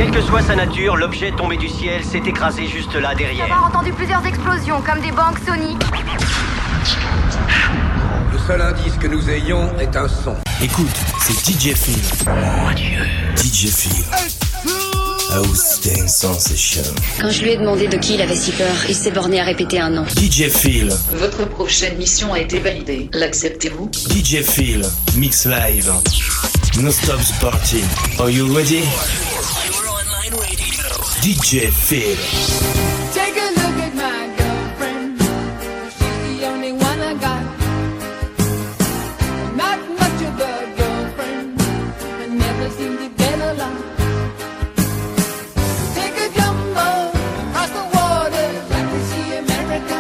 Quelle que soit sa nature, l'objet tombé du ciel s'est écrasé juste là derrière. Avoir entendu plusieurs explosions, comme des banques Sony. Le seul indice que nous ayons est un son. Écoute, c'est DJ Phil. Mon Dieu. DJ Phil. House Dance Sensation. Quand je lui ai demandé de qui il avait si peur, il s'est borné à répéter un nom. DJ Phil. Votre prochaine mission a été validée. L'acceptez-vous? DJ Phil. Mix live. No stops party. Are you ready? DJ Phil. Take a look at my girlfriend. She's the only one I got. Not much of a girlfriend. I never seem to get along. Take a jumbo across the water like to see America.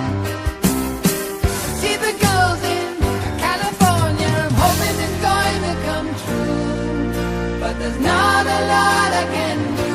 See the girls in California. I'm hoping it's going to come true. But there's not a lot I can do.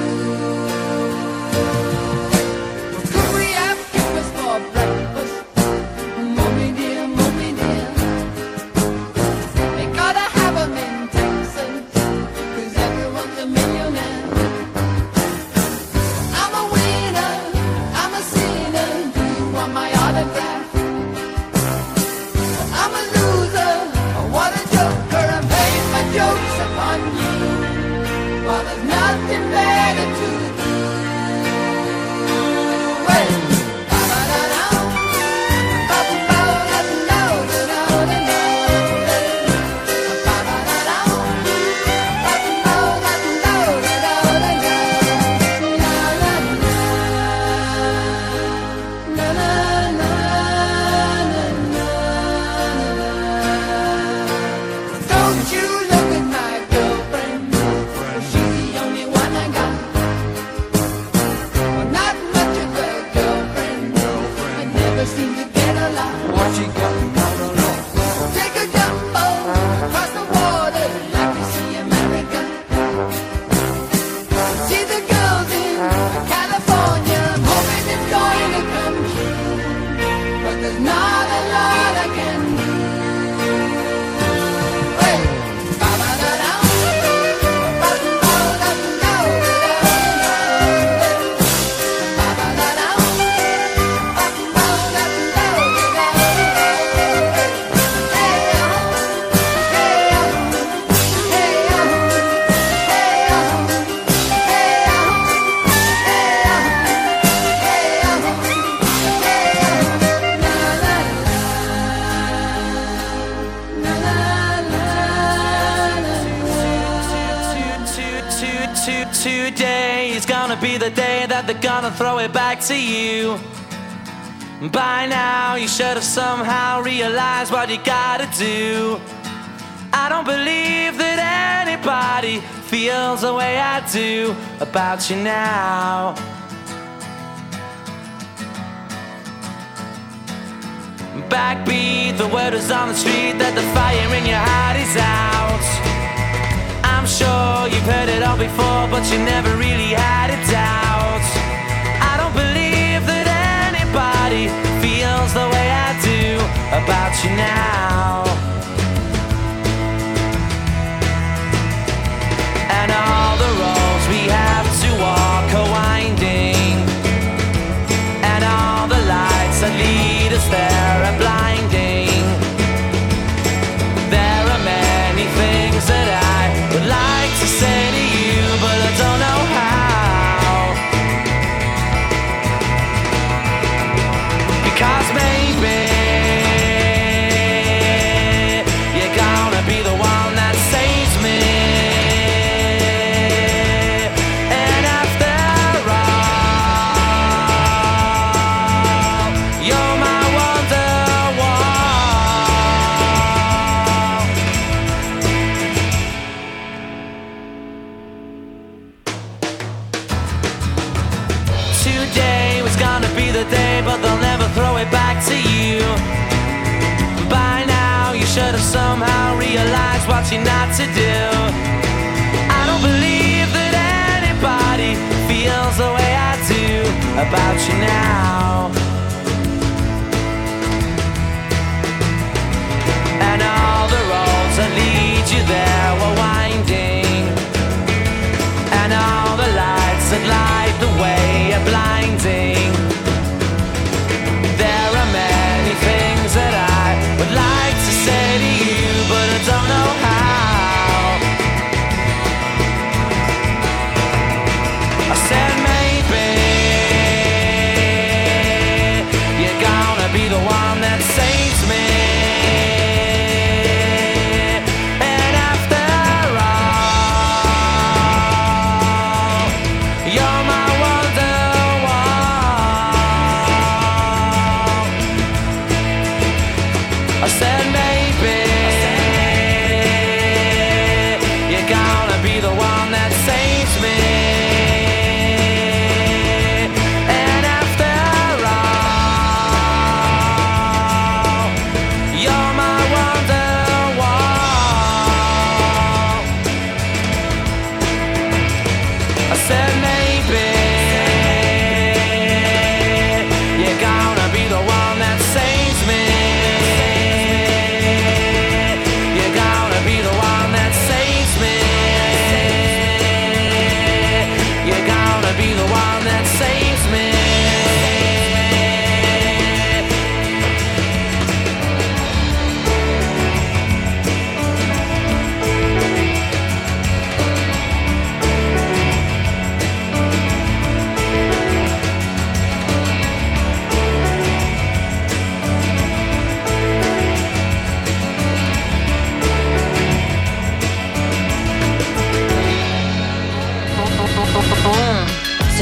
Today is gonna be the day that they're gonna throw it back to you. By now you should have somehow realized what you gotta do. I don't believe that anybody feels the way I do about you now. Backbeat, the word is on the street that the fire in your heart is out. I'm sure you've heard it all before, but you never really had a doubt. I don't believe that anybody feels the way I do about you now. And all the roads we have to walk are winding, and all the lights that lead us there are blinding. There are many things that I would like to say to you, but I don't know how. Because maybe you're gonna be the one that saves me. And after all, you're my wonderwall. Today was gonna be the day, but they'll never throw it back to you. By now you should have somehow realized what you're not to do. I don't believe that anybody feels the way I do about you now. And all the roads that lead you there were winding, and all the lights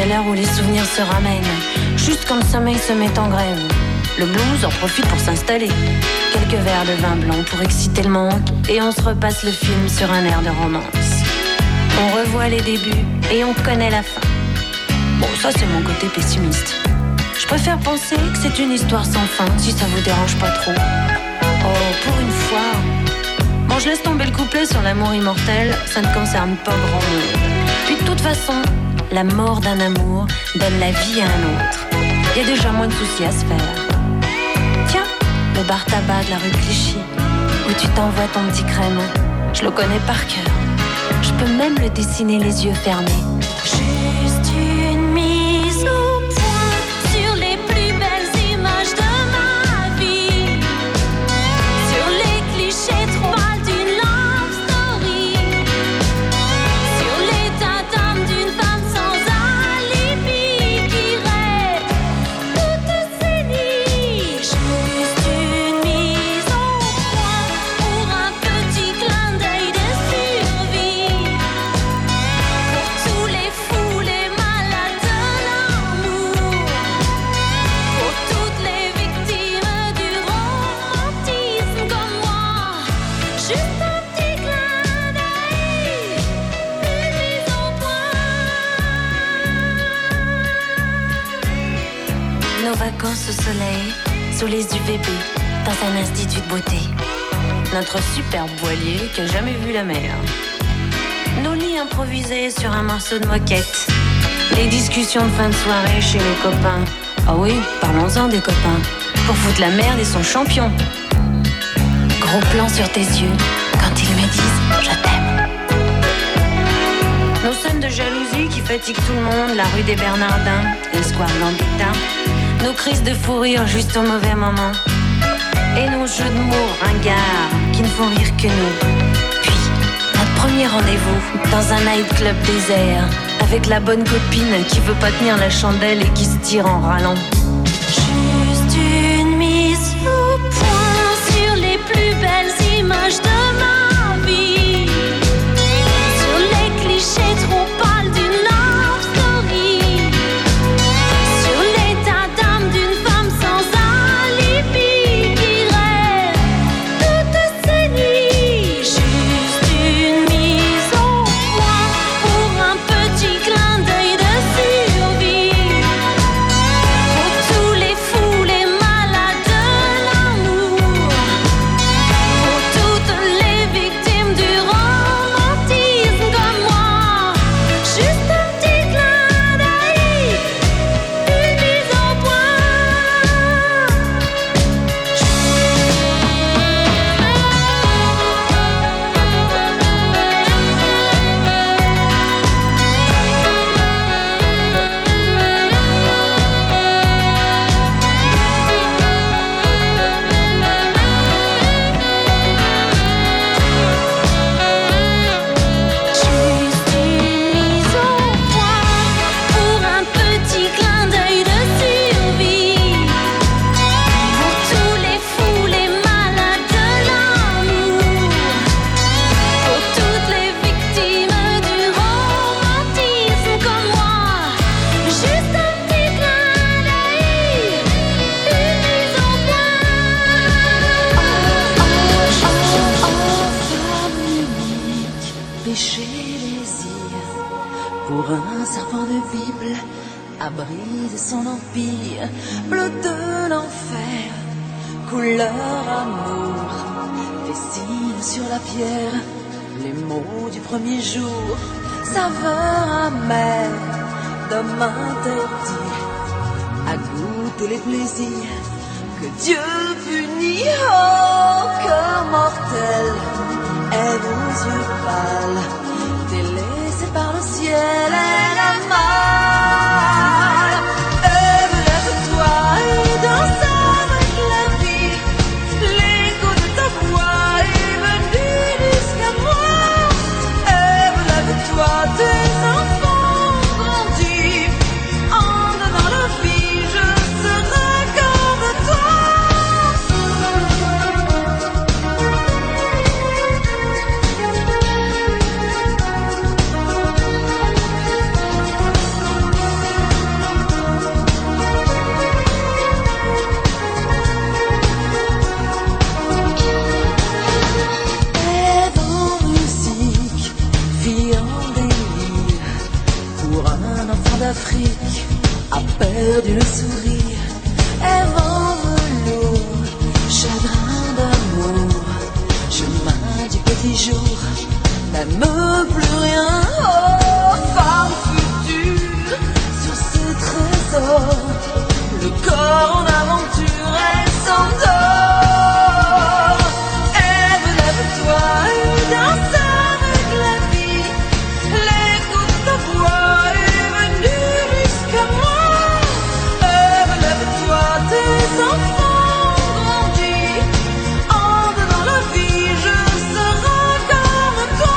C'est l'heure où les souvenirs se ramènent, juste quand le sommeil se met en grève. Le blues en profite pour s'installer. Quelques verres de vin blanc pour exciter le manque, et on se repasse le film sur un air de romance. On revoit les débuts et on connaît la fin. Bon, ça c'est mon côté pessimiste. Je préfère penser que c'est une histoire sans fin, si ça vous dérange pas trop. Oh, pour une fois. Bon, je laisse tomber le couplet sur l'amour immortel, ça ne concerne pas grand monde. Puis de toute façon, la mort d'un amour donne la vie à un autre. Il y a déjà moins de soucis à se faire. Tiens, le bar tabac de la rue Clichy, où tu t'envoies ton petit crème, je le connais par cœur. Je peux même le dessiner les yeux fermés. Juste une mise au point sur les plus belles images de ma vie, sur les clichés trop mal d'une love story, sur l'état d'âme d'une femme sans alibi qui rêve toutes ses nuits. Juste une mise au point pour un petit clin d'œil de survie, pour tous les fous, les malades de l'amour, pour toutes les victimes du romantisme comme moi. Juste un petit clin d'œil, une mise au point. Nos vacances au soleil, sous les UVB, dans un institut de beauté. Notre superbe voilier qui a jamais vu la mer. Nos lits improvisés sur un morceau de moquette. Les discussions de fin de soirée chez les copains. Ah oui, parlons-en des copains. Pour foutre la merde et son champion. Gros plan sur tes yeux quand ils me disent je t'aime. Nos scènes de jalousie qui fatiguent tout le monde. La rue des Bernardins, le square Gambetta. Nos crises de fou rire juste au mauvais moment. Et nos jeux de mots ringards qui ne font rire que nous. Puis, notre premier rendez-vous dans un nightclub désert, avec la bonne copine qui veut pas tenir la chandelle et qui se tire en râlant. Juste une mise au point sur les plus belles images de ma vie, sur les clichés trop pâles d'une love story, sur l'état d'âme d'une femme sans alibi qui rêve toutes ses nuits. Juste une mise au point pour un petit clin d'œil de survie, pour tous les fous, les malades de l'amour, pour toutes les victimes du romantisme comme moi. Juste un petit clin d'œil, une mise au point. Juste une mise au point pour un petit clin d'œil de survie, pour tous les fous, les malades de l'amour, pour toutes les victimes du romantisme comme moi. Juste un petit clin d'œil, une mise au Femme unique, péché, désir, pour un serpent de Bible, abri de son empire, bleu de l'enfer, couleur amour, dessine sur la pierre les mots du premier jour, saveur amère d'homme interdit, à goûter les plaisirs que Dieu punit. Oh, cœur mortel, aide aux yeux pâles, délaissé par le ciel et la mal. Lève-toi et danse avec la vie, l'écho de ta voix est venu jusqu'à moi. Lève-toi, tes enfants ont grandi, en donnant leur vie, je serai comme toi. d'Afrique a perdu le sourire, rêve en velours, chagrin d'amour, chemin du petit jour, n'aime plus rien. Oh, femme future, sur ce trésor, le corps en aventure, elle s'endort. Ève, lève-toi et danse avec la vie. L'écho de ta voix est venu jusqu'à moi. Ève, lève-toi, tes enfants ont grandi. Entre dans la vie, je serai comme toi.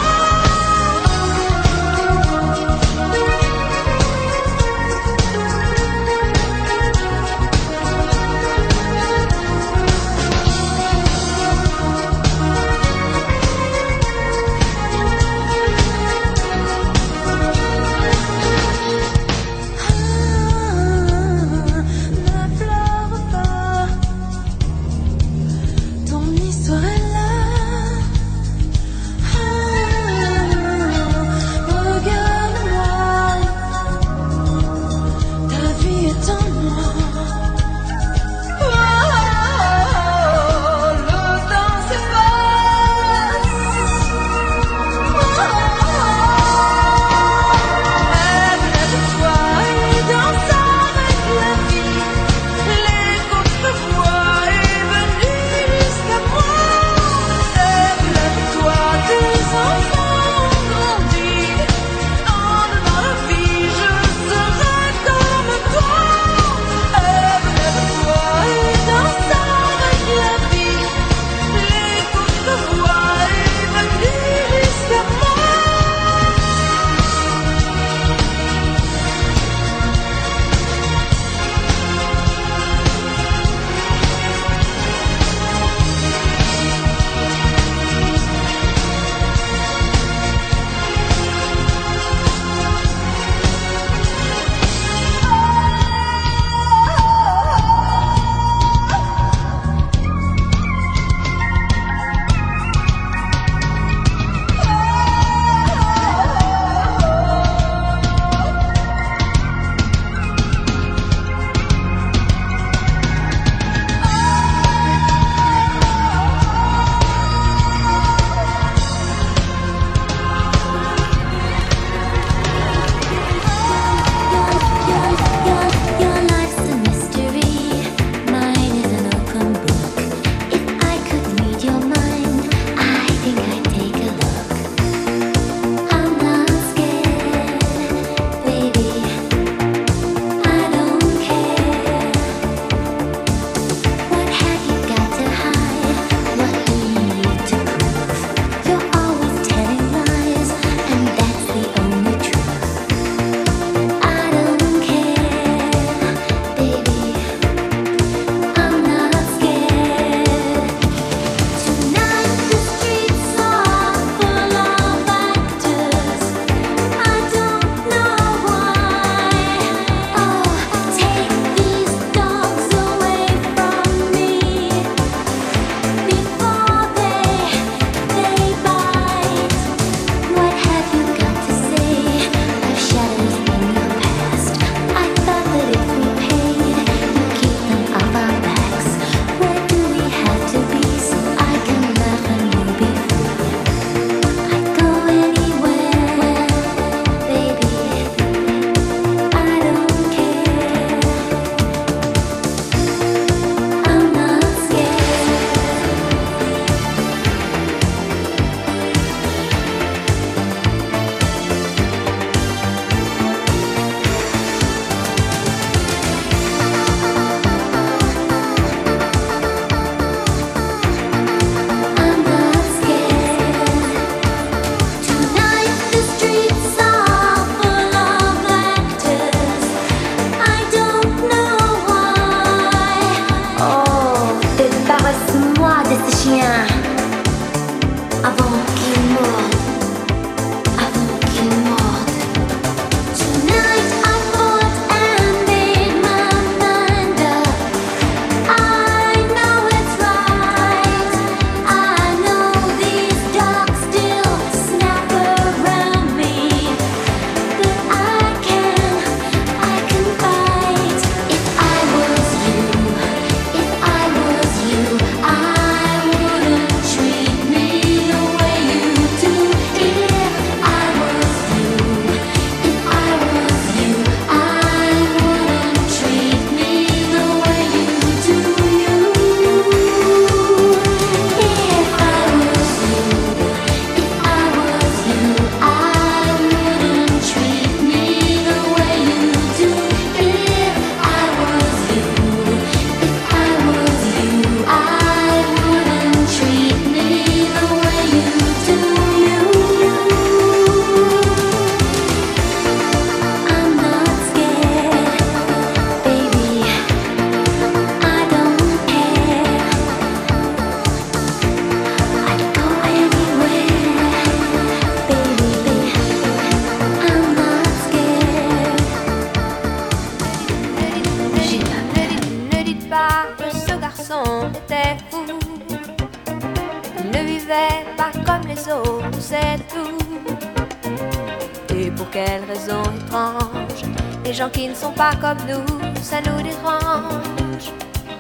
c'est tout. Et pour quelle raison étrange, les gens qui ne sont pas comme nous, ça nous dérange.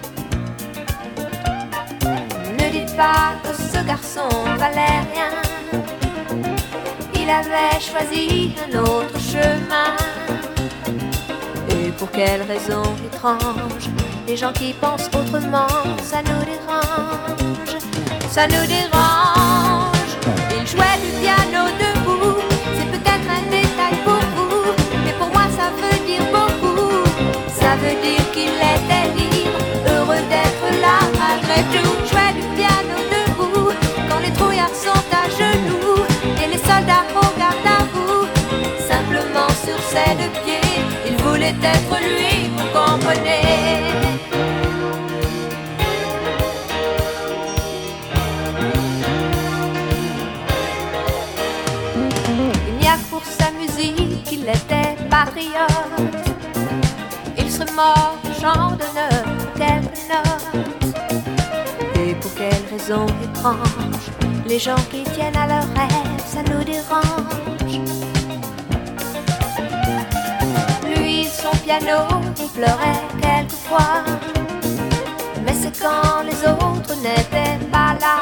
Ne dites pas que ce garçon valait rien, il avait choisi un autre chemin. Et pour quelle raison étrange, les gens qui pensent autrement, ça nous dérange. Ça nous dérange. Il jouait du piano debout, c'est peut-être un détail pour vous, mais pour moi ça veut dire beaucoup. Ça veut dire qu'il était libre, heureux d'être là malgré tout. Jouait du piano debout, quand les trouillards sont à genoux et les soldats au garde à vous. Simplement sur ses deux pieds, il voulait être lui, vous comprenez. Pour sa musique, il était patriote. Il serait mort au champ d'honneur pour quelques notes. Et pour quelle raison étrange, les gens qui tiennent à leurs rêves, ça nous dérange. Lui, son piano, il pleurait quelquefois, mais c'est quand les autres n'étaient pas là.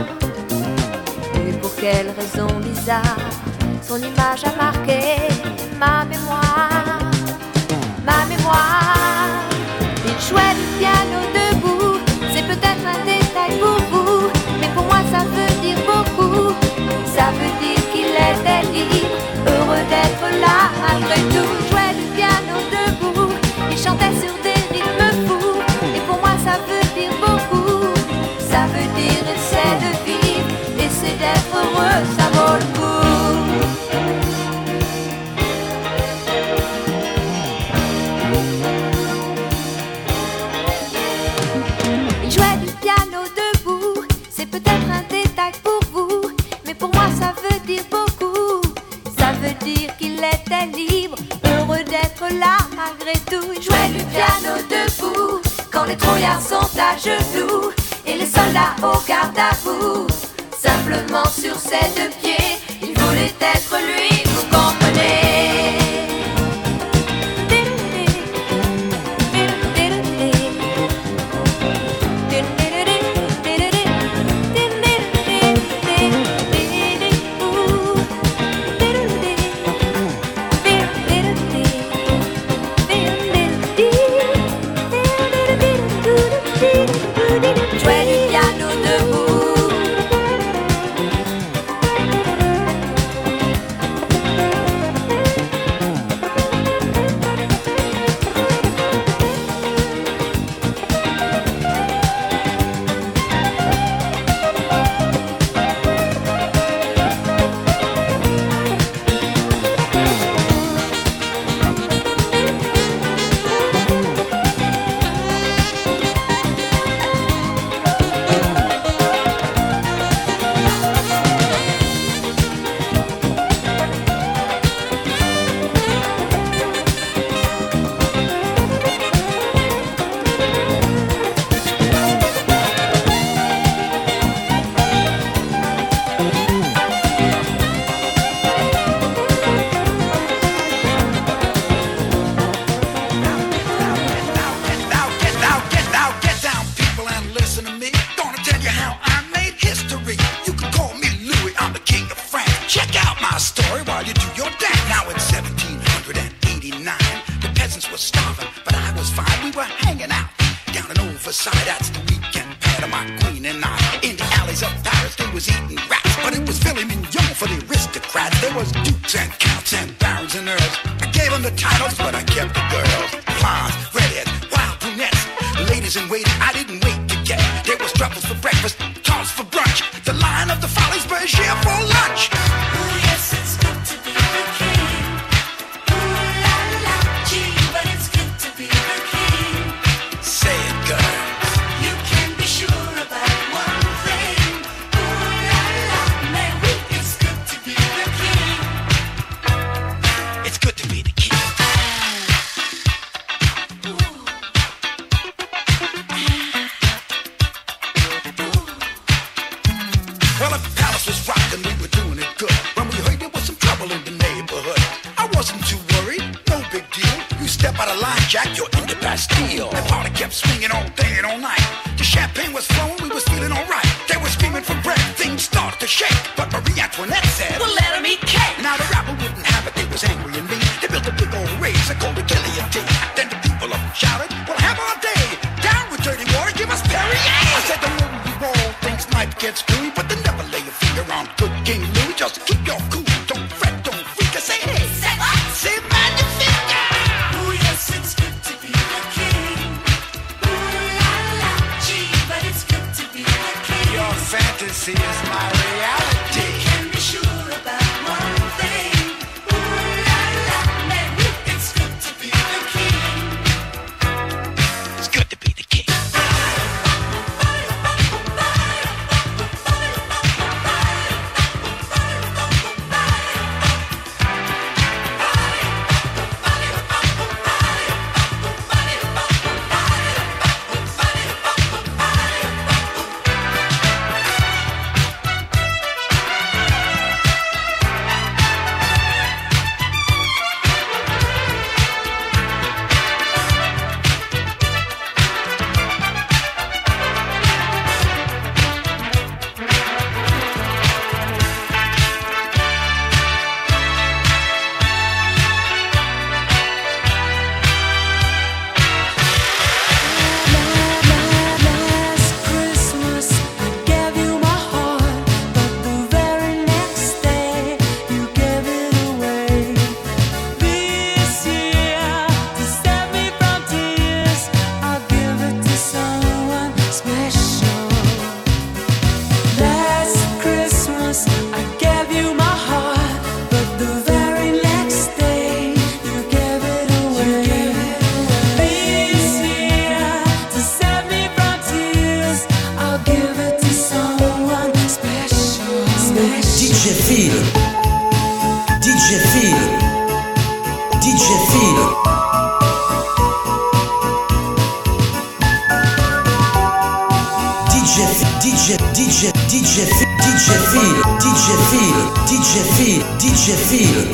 Et pour quelle raison bizarre, son image a marqué ma mémoire, ma mémoire. Il jouait du piano debout, c'est peut-être un détail pour vous, mais pour moi ça veut dire beaucoup. Ça veut dire qu'il était libre, heureux d'être là malgré tout. Il jouait du piano debout, il chantait sur des rythmes fous, et pour moi ça veut dire beaucoup. Ça veut dire essaie de vivre, essaie d'être heureux, ça vaut le coup. Libre, heureux d'être là malgré tout. Il jouait du piano debout, quand les trouillards sont à genoux et les soldats au garde à vous. Simplement sur ses deux pieds, il voulait être lui, vous comprenez. Jouait du piano debout. Jack, you're in the Bastille. The party kept swinging all day and all night. The champagne was flowing, we was feeling alright. They were screaming for bread, things started to shake. But Marie Antoinette said, well, let them eat cake. Now the rabble wouldn't have it, they was angry and mean. They built a big old race and called it guillotine. Then the people up shouted, we'll have our day. Down with dirty water, give us Perrier. I said, the more you roll, things might get screwy, but they never lay a finger on good King Louis. Just keep your cool, don't fret, don't freak. I say, hey, say what? Say magnifique. Oh yes, it's good to be the king. Ooh la la, gee, but it's good to be the king. Your fantasy is my reality. You can be sure about one thing. Ooh la la, man, it's good to be the king. It's good to be the king. DJ Phil.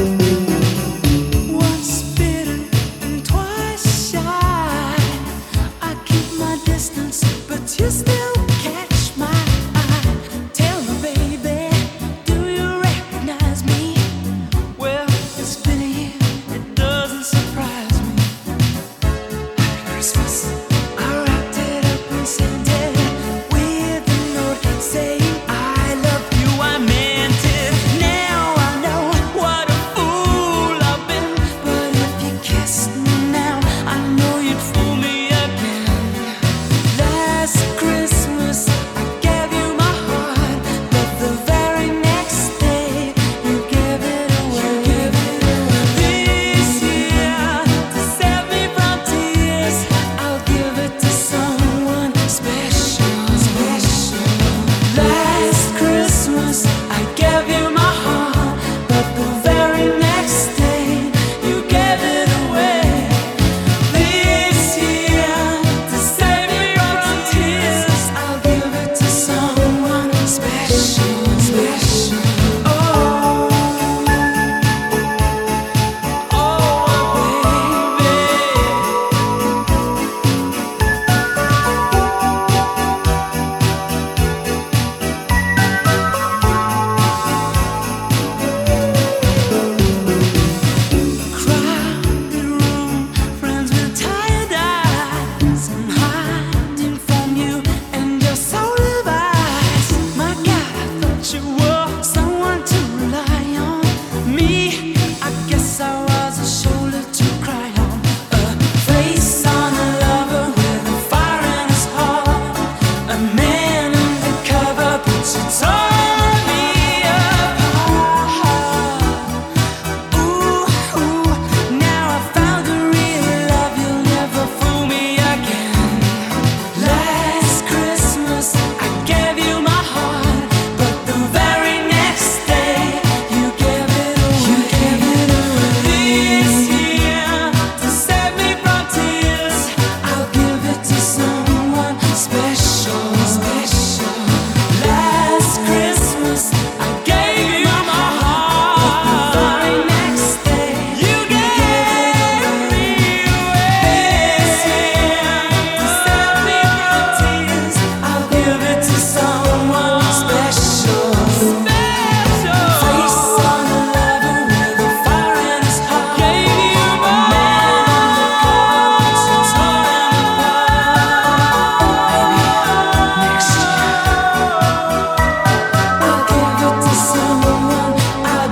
Once bitten and twice shy. I keep my distance, but you still catch my eye. Tell me, baby, do you recognize me? Well, it's been a year, it doesn't surprise me. Happy Christmas. I wrapped it up and sent it with a note saying I love you. I meant it. Now I know what a fool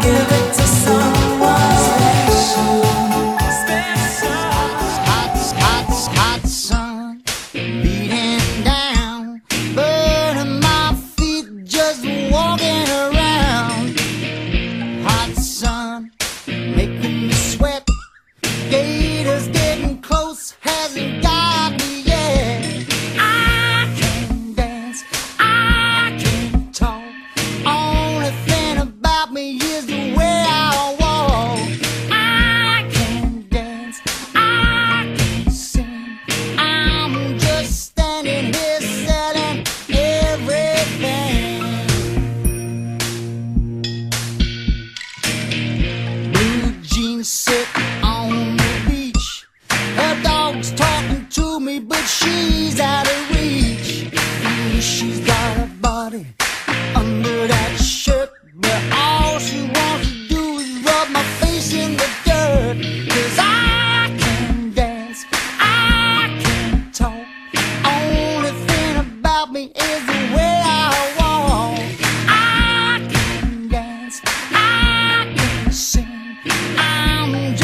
give it to someone special. Hot sun beating down, burning my feet just walking around. Hot sun making me sweat. Gators getting close, hasn't got me yet. I can dance, I can talk. Only thing about me is the way I walk. I can dance, I can sing. I'm just standing here selling everything. Blue jeans sit on the beach. Her dog's talking to me, but she's out of reach. She's got a body under that shirt, but all she wants to do is rub my face in the dirt. 'Cause I can dance, I can talk. Only thing about me is the way I walk. I can dance, I can sing. I'm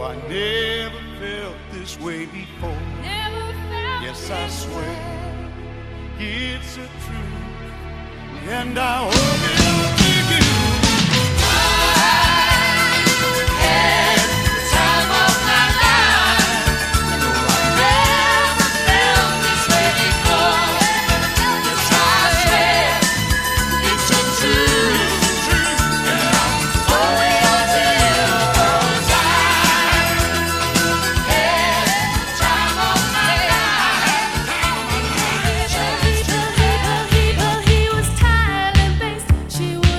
I never felt this way before. Yes, I swear it's a truth, and I owe it all to you. I had the time of my life. No, I never felt this way before. Yes, I swear it's a truth, and I'm owing it all to you. 'Cause I had the time of my life. He was tired and based. She was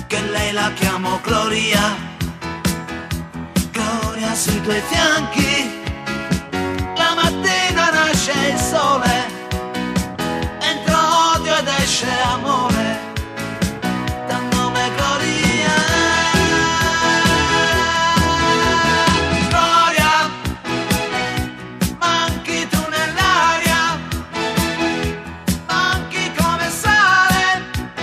che lei la chiamo Gloria. Gloria sui tuoi fianchi, la mattina nasce il sole, entra odio ed esce amore, dal nome Gloria. Gloria, manchi tu nell'aria, manchi come sale,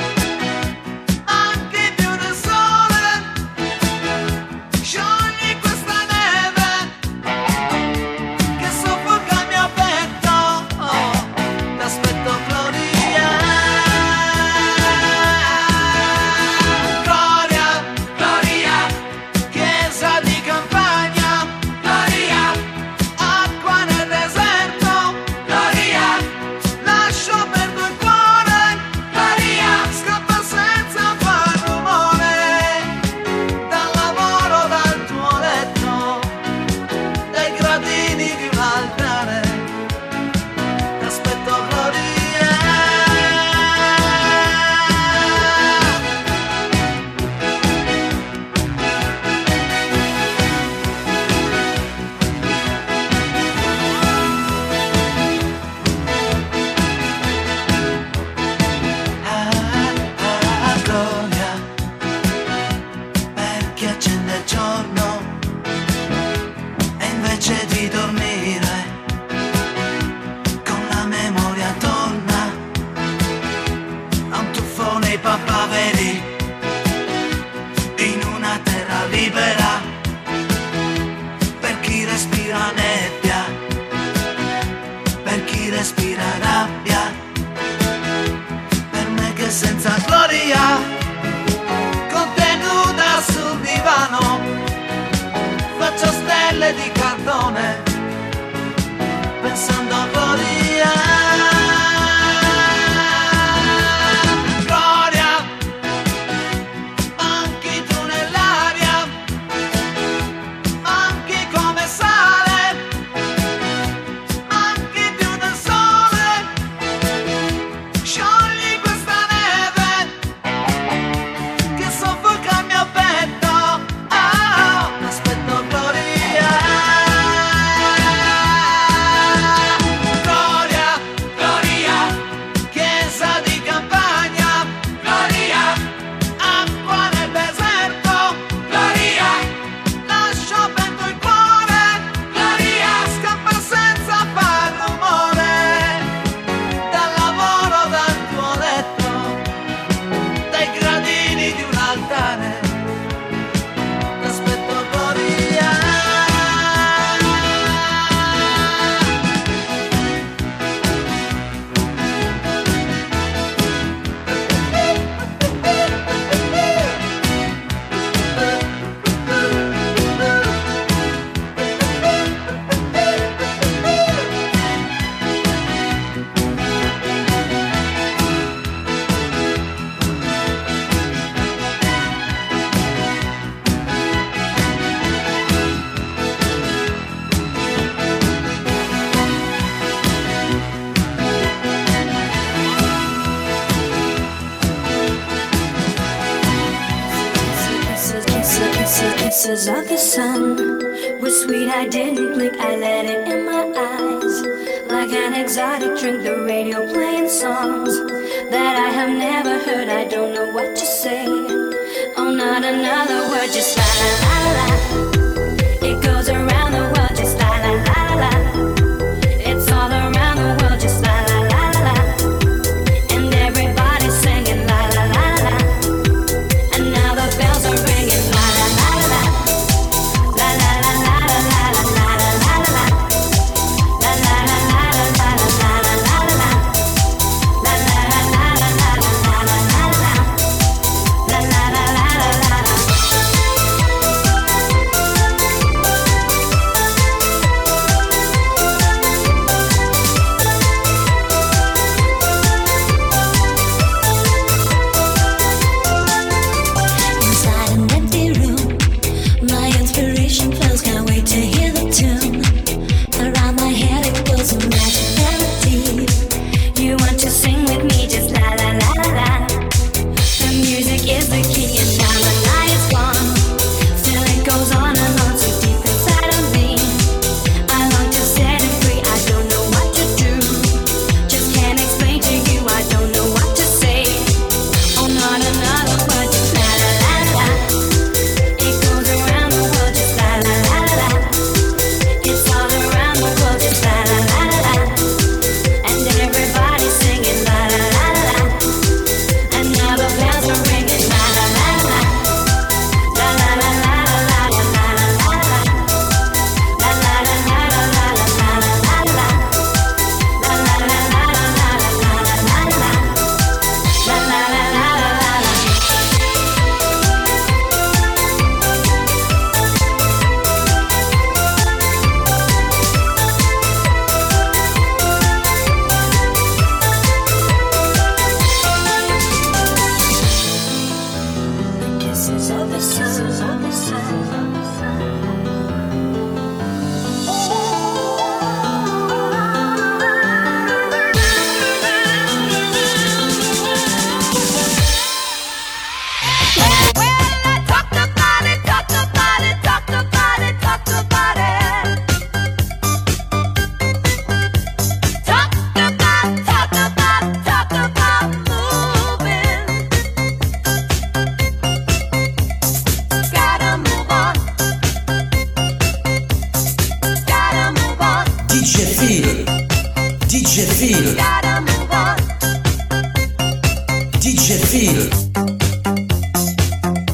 manchi più del sole, sciogli questa neve che soffoca il mio petto, oh, t'aspetto Gloria. Gloria, Gloria, chiesa di campagna, Gloria, acqua nel deserto, Gloria, lascio perdo il cuore, Gloria, scappa senza far rumore, dal lavoro, dal tuo letto, dai gradini di un altare, t'aspetto Gloria. Gloria, per chi accende il giorno e invece di dormire con la memoria torna a un tuffo nei papaveri in una terra libera, per chi respira nebbia, per chi respira rabbia, per me che senza gloria, contenuta sul divano, faccio stelle di cartone, pensando a gloria. Gloria, manchi tu nell'aria, manchi come sale, manchi più del sole, sciogli questa neve che soffoca il mio petto, oh, aspetto Gloria. Gloria, Gloria, chiesa di campagna, Gloria, acqua nel deserto, Gloria, lascio perdo il cuore, Gloria, scappa senza far rumore, dal lavoro, dal tuo letto, dai gradini di un altare, t'aspetto Gloria. Kisses of the sun were sweet, I didn't blink, I let it in my eyes. Like an exotic drink, the radio playing songs that I have never heard, I don't know what to say. Oh, not another word, just la la la la. It goes around the world, just la la la la. It's all around the world, just la la la la. And everybody's singing la la la la. And now the bells are ringing la la la la. La la la la la la la la la la. La la la la la la la la la la. La la la la la la la la la la. La la la la la la la.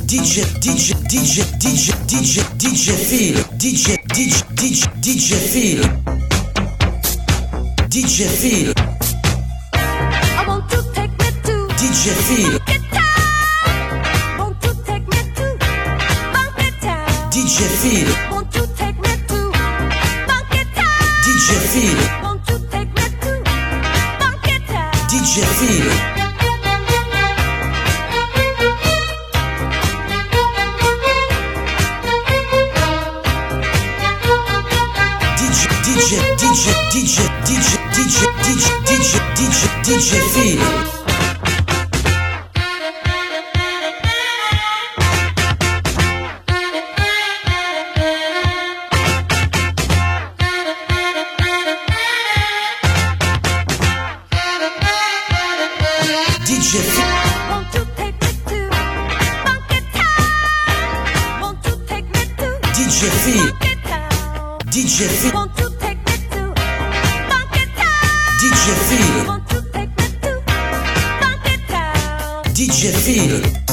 Phil, DJ Phil. I want to take me to DJ Phil. Want to take me to Funky Town. DJ Phil. Want to take me to Funky Town. DJ Phil. Want to take me to Funky Town. DJ Phil. DJ Phil. DJ Phil. Want to take me to Funky Town. Want to take me to DJ Phil. Funky Town. DJ Phil. Want to take me to Funky Town. DJ Phil. Want to take me to Funky Town. DJ Phil.